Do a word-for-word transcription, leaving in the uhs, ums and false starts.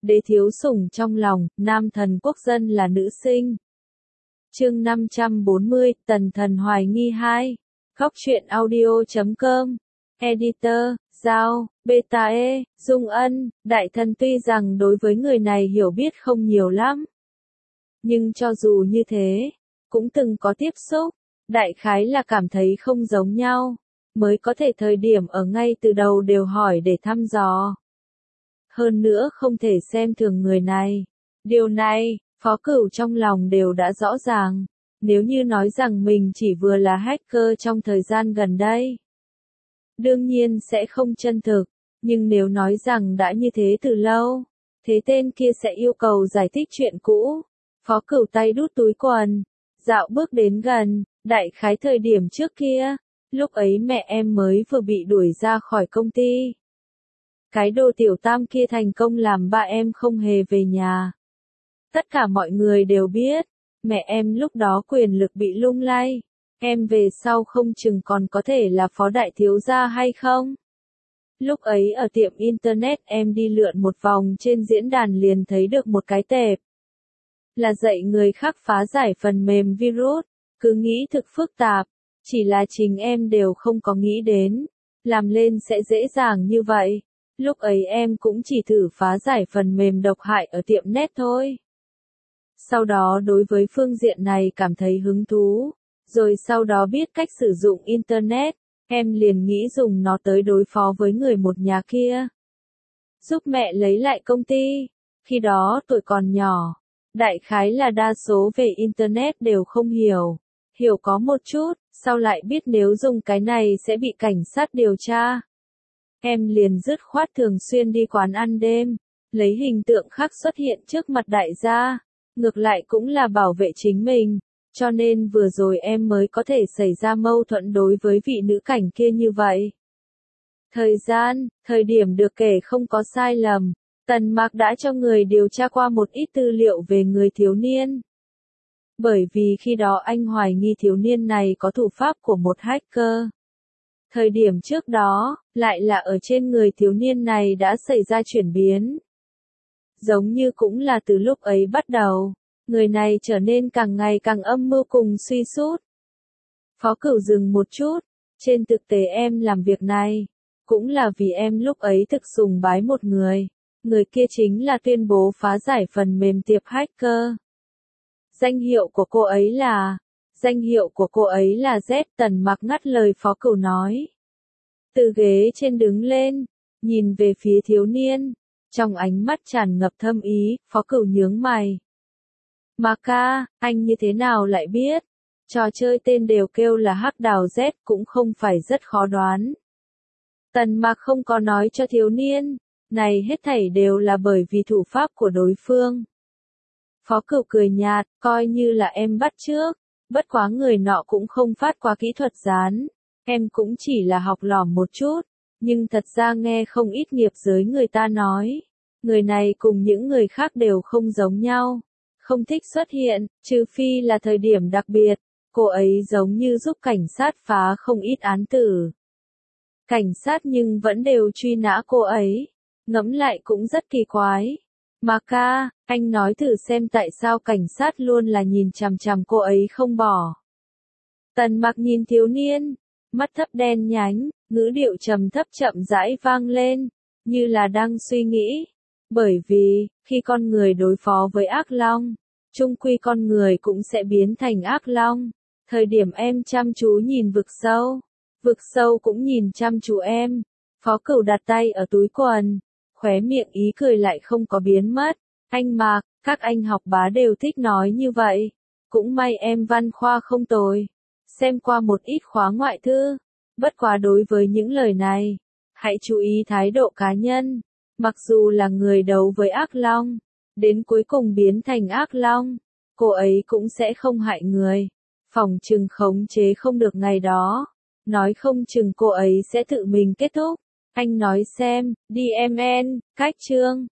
đế thiếu sủng trong lòng, nam thần quốc dân là nữ sinh. Chương năm trăm bốn mươi, Tần thần hoài nghi hai. Góc truyện audio chấm com. Editor, Giao, Beta E, Dung Ân, đại thần tuy rằng đối với người này hiểu biết không nhiều lắm. Nhưng cho dù như thế, cũng từng có tiếp xúc, đại khái là cảm thấy không giống nhau, mới có thể thời điểm ở ngay từ đầu đều hỏi để thăm dò. Hơn nữa không thể xem thường người này. Điều này, Phó Cửu trong lòng đều đã rõ ràng. Nếu như nói rằng mình chỉ vừa là hacker trong thời gian gần đây, đương nhiên sẽ không chân thực. Nhưng nếu nói rằng đã như thế từ lâu, thế tên kia sẽ yêu cầu giải thích chuyện cũ. Phó Cửu tay đút túi quần, dạo bước đến gần, đại khái thời điểm trước kia, lúc ấy mẹ em mới vừa bị đuổi ra khỏi công ty. Cái đồ tiểu tam kia thành công làm ba em không hề về nhà. Tất cả mọi người đều biết, mẹ em lúc đó quyền lực bị lung lay, em về sau không chừng còn có thể là phó đại thiếu gia hay không. Lúc ấy ở tiệm internet em đi lượn một vòng trên diễn đàn liền thấy được một cái tệp. Là dạy người khác phá giải phần mềm virus, cứ nghĩ thực phức tạp, chỉ là chính em đều không có nghĩ đến, làm lên sẽ dễ dàng như vậy. Lúc ấy em cũng chỉ thử phá giải phần mềm độc hại ở tiệm net thôi. Sau đó đối với phương diện này cảm thấy hứng thú, rồi sau đó biết cách sử dụng internet, em liền nghĩ dùng nó tới đối phó với người một nhà kia. Giúp mẹ lấy lại công ty, khi đó tuổi còn nhỏ, đại khái là đa số về internet đều không hiểu, hiểu có một chút, sau lại biết nếu dùng cái này sẽ bị cảnh sát điều tra. Em liền dứt khoát thường xuyên đi quán ăn đêm, lấy hình tượng khác xuất hiện trước mặt đại gia, ngược lại cũng là bảo vệ chính mình, cho nên vừa rồi em mới có thể xảy ra mâu thuẫn đối với vị nữ cảnh kia như vậy. Thời gian, thời điểm được kể không có sai lầm, Tần Mạc đã cho người điều tra qua một ít tư liệu về người thiếu niên. Bởi vì khi đó anh hoài nghi thiếu niên này có thủ pháp của một hacker. Thời điểm trước đó, lại là ở trên người thiếu niên này đã xảy ra chuyển biến. Giống như cũng là từ lúc ấy bắt đầu, người này trở nên càng ngày càng âm mưu cùng suy sút. Phó Cửu dừng một chút, trên thực tế em làm việc này, cũng là vì em lúc ấy thực sùng bái một người, người kia chính là tuyên bố phá giải phần mềm tiệp hacker. Danh hiệu của cô ấy là, danh hiệu của cô ấy là Z. Tần Mạc ngắt lời Phó Cửu nói. Từ ghế trên đứng lên, nhìn về phía thiếu niên, trong ánh mắt tràn ngập thâm ý, Phó Cửu nhướng mày. Mạc ca, anh như thế nào lại biết? Trò chơi tên đều kêu là Hắc Đào Z cũng không phải rất khó đoán. Tần Mạc không có nói cho thiếu niên, này hết thảy đều là bởi vì thủ pháp của đối phương. Phó Cửu cười nhạt, coi như là em bắt chước, bất quá người nọ cũng không phát qua kỹ thuật dán, em cũng chỉ là học lỏm một chút, nhưng thật ra nghe không ít nghiệp giới người ta nói, người này cùng những người khác đều không giống nhau, không thích xuất hiện, trừ phi là thời điểm đặc biệt, cô ấy giống như giúp cảnh sát phá không ít án tử. Cảnh sát nhưng vẫn đều truy nã cô ấy, ngẫm lại cũng rất kỳ quái. Mạc ca, anh nói thử xem tại sao cảnh sát luôn là nhìn chằm chằm cô ấy không bỏ. Tần Mạc nhìn thiếu niên, mắt thấp đen nhánh, ngữ điệu trầm thấp chậm rãi vang lên, như là đang suy nghĩ. Bởi vì, khi con người đối phó với ác long, chung quy con người cũng sẽ biến thành ác long. Thời điểm em chăm chú nhìn vực sâu, vực sâu cũng nhìn chăm chú em. Phó Cửu đặt tay ở túi quần, khóe miệng ý cười lại không có biến mất. Anh Mạc, các anh học bá đều thích nói như vậy. Cũng may em văn khoa không tồi. Xem qua một ít khóa ngoại thư. Bất quá đối với những lời này, hãy chú ý thái độ cá nhân. Mặc dù là người đấu với ác long, đến cuối cùng biến thành ác long, cô ấy cũng sẽ không hại người. Phòng chừng khống chế không được ngày đó. Nói không chừng cô ấy sẽ tự mình kết thúc. Anh nói xem, đê em en, cách chương.